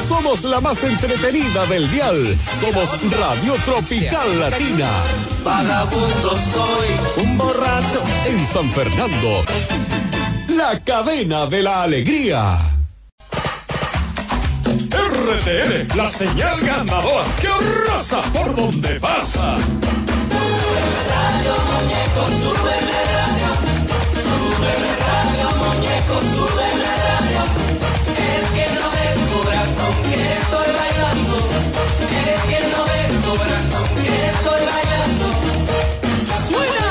Somos la más entretenida del dial. Somos Radio Tropical Latina. Vagabundo soy, un borracho. En San Fernando, la cadena de la alegría. RTL, la señal ganadora que arrasa por donde pasa. Radio muñeco, súbeme radio. Súbeme radio, muñeco, súbeme radio. Es que no ves, corazón, que estoy bailando. Es que no ves, corazón, que estoy bailando. ¡Suena!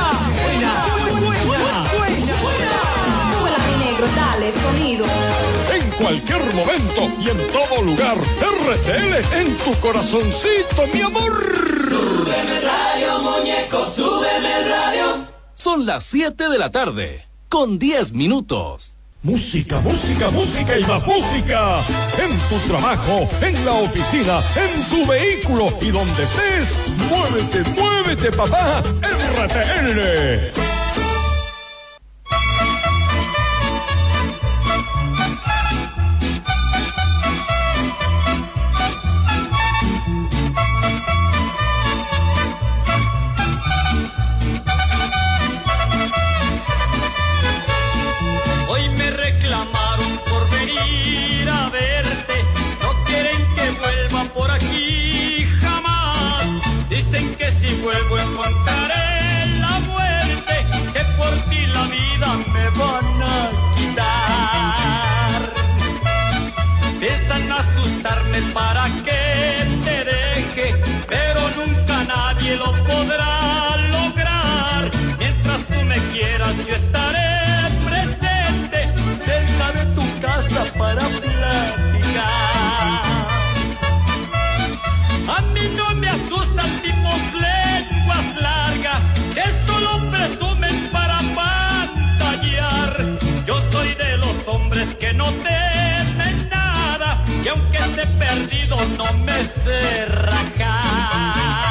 ¡Suena, mi negro! Dale sonido. En cualquier momento y en todo lugar, RTL en tu corazoncito, mi amor. Súbeme radio, muñeco, súbeme radio. Son las 7 de la tarde, con 10 minutos. Música, música, música y más música. En tu trabajo, en la oficina, en tu vehículo y donde estés. Muévete, muévete, papá. RTL. Vuelvo encontraré la muerte que por ti la vida me van a quitar. Empiezan a asustarme para que te deje, pero nunca nadie lo podrá lograr. Mientras tú me quieras yo estaré presente cerca de tu casa para platicar. A mí no me asustan tipos lenguas largas que solo presumen para pantallar. Yo soy de los hombres que no temen nada y aunque esté perdido no me sé rajar.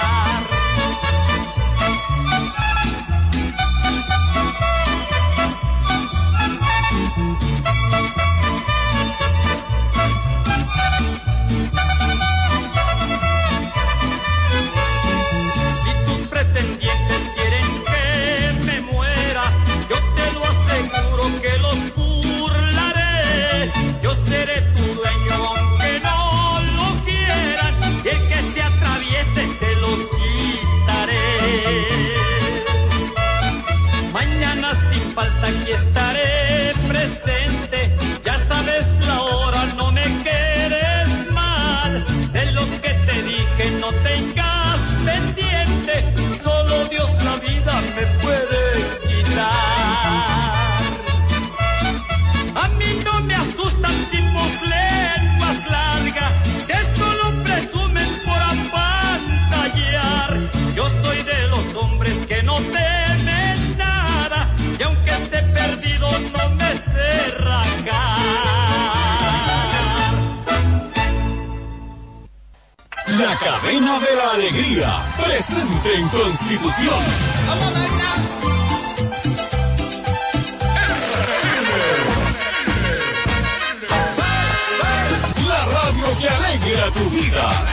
Aquí estaré presente, ya sabes la hora, no me quedes mal. De lo que te dije no tengas pendiente, solo Dios la vida me puede quitar. A mí no me asustan tipos lenguas largas que solo presumen por apantallar. Yo soy de los hombres que no temen nada y aunque esté perdido no me sé rajar. La cadena de la alegría, presente en Constitución. ¡Vamos a bailar! La radio que alegra tu vida.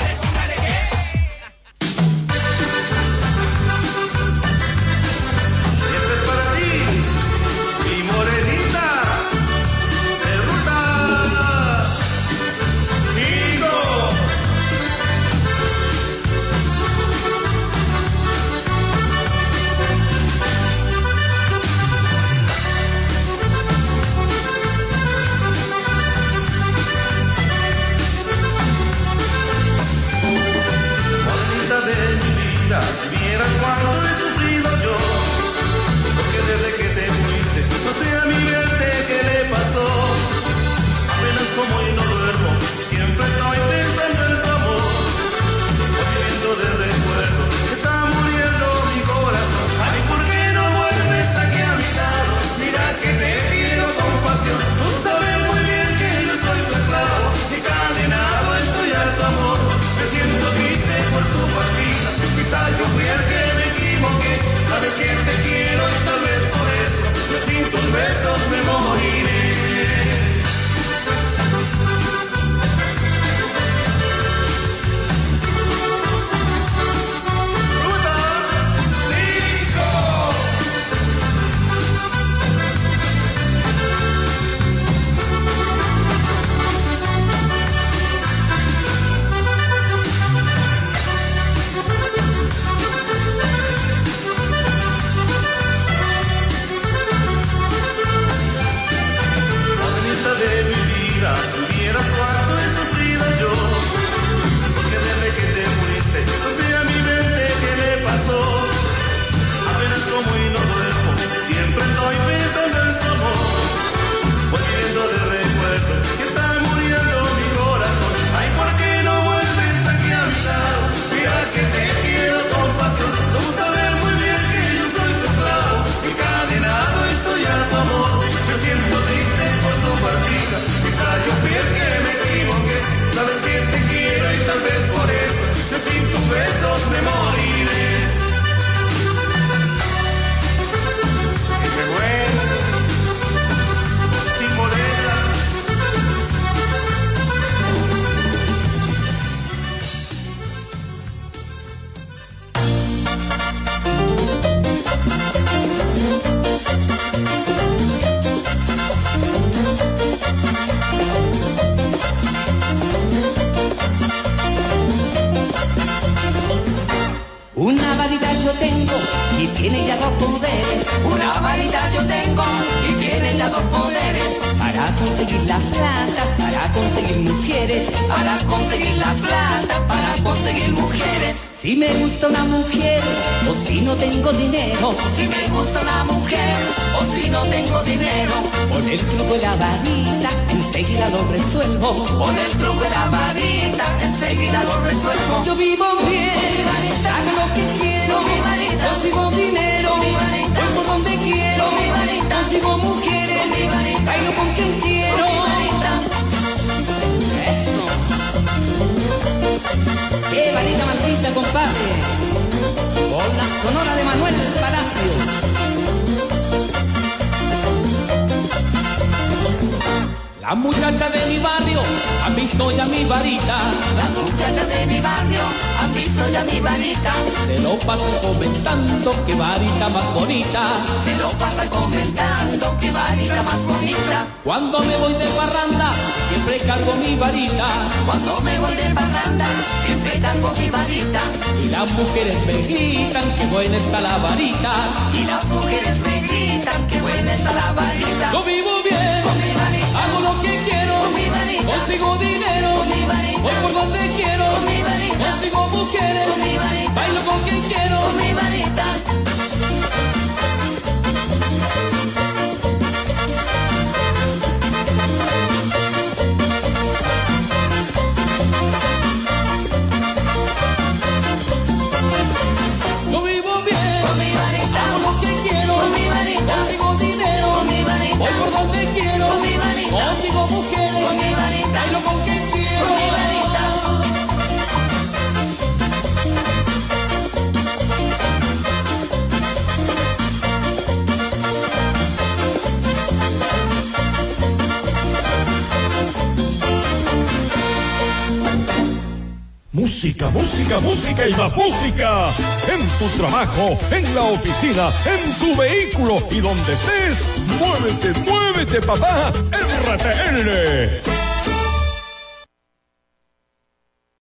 tiene ya dos poderes. Una varita yo tengo y tiene ya dos poderes. Para conseguir la plata, para conseguir mujeres. Para conseguir la plata, para conseguir mujeres. Si me gusta una mujer o si no tengo dinero. Si me gusta una mujer o si no tengo dinero. Con el truco de la varita enseguida lo resuelvo. Con el truco de la varita enseguida lo resuelvo. Yo vivo bien, hago lo que quiero, consigo dinero, voy por donde quiero, consigo mujeres, bailo con quien quiero. Eso. Qué varita maldita, compadre. Con la sonora de Manuel Palacio. Las muchachas de mi barrio han visto ya mi varita. Las muchachas de mi barrio han visto ya mi varita. Se lo pasan comentando qué varita más bonita. Se lo pasan comentando qué varita más bonita. Cuando me voy de parranda siempre cargo mi varita. Cuando me voy de parranda siempre cargo mi varita. Y las mujeres me gritan que buena está la varita. Y las mujeres me gritan que buena está la varita. Yo vivo bien con mi varita, hago lo que quiero, con mi varita, consigo dinero, con mi varita, voy por donde quiero, con mi varita, consigo mujeres, con mi varita, bailo con quien quiero, con mi varita. Yo vivo bien con mi varita, hago lo que quiero, con mi varita, consigo dinero, con mi varita, voy por donde quiero, con mi varita, consigo mujeres, con mi varita, bailo con quien quiero, con mi varita. Música, música, música y más música. En tu trabajo, en la oficina, en tu vehículo y donde estés. Muévete, muévete, papá. RTL.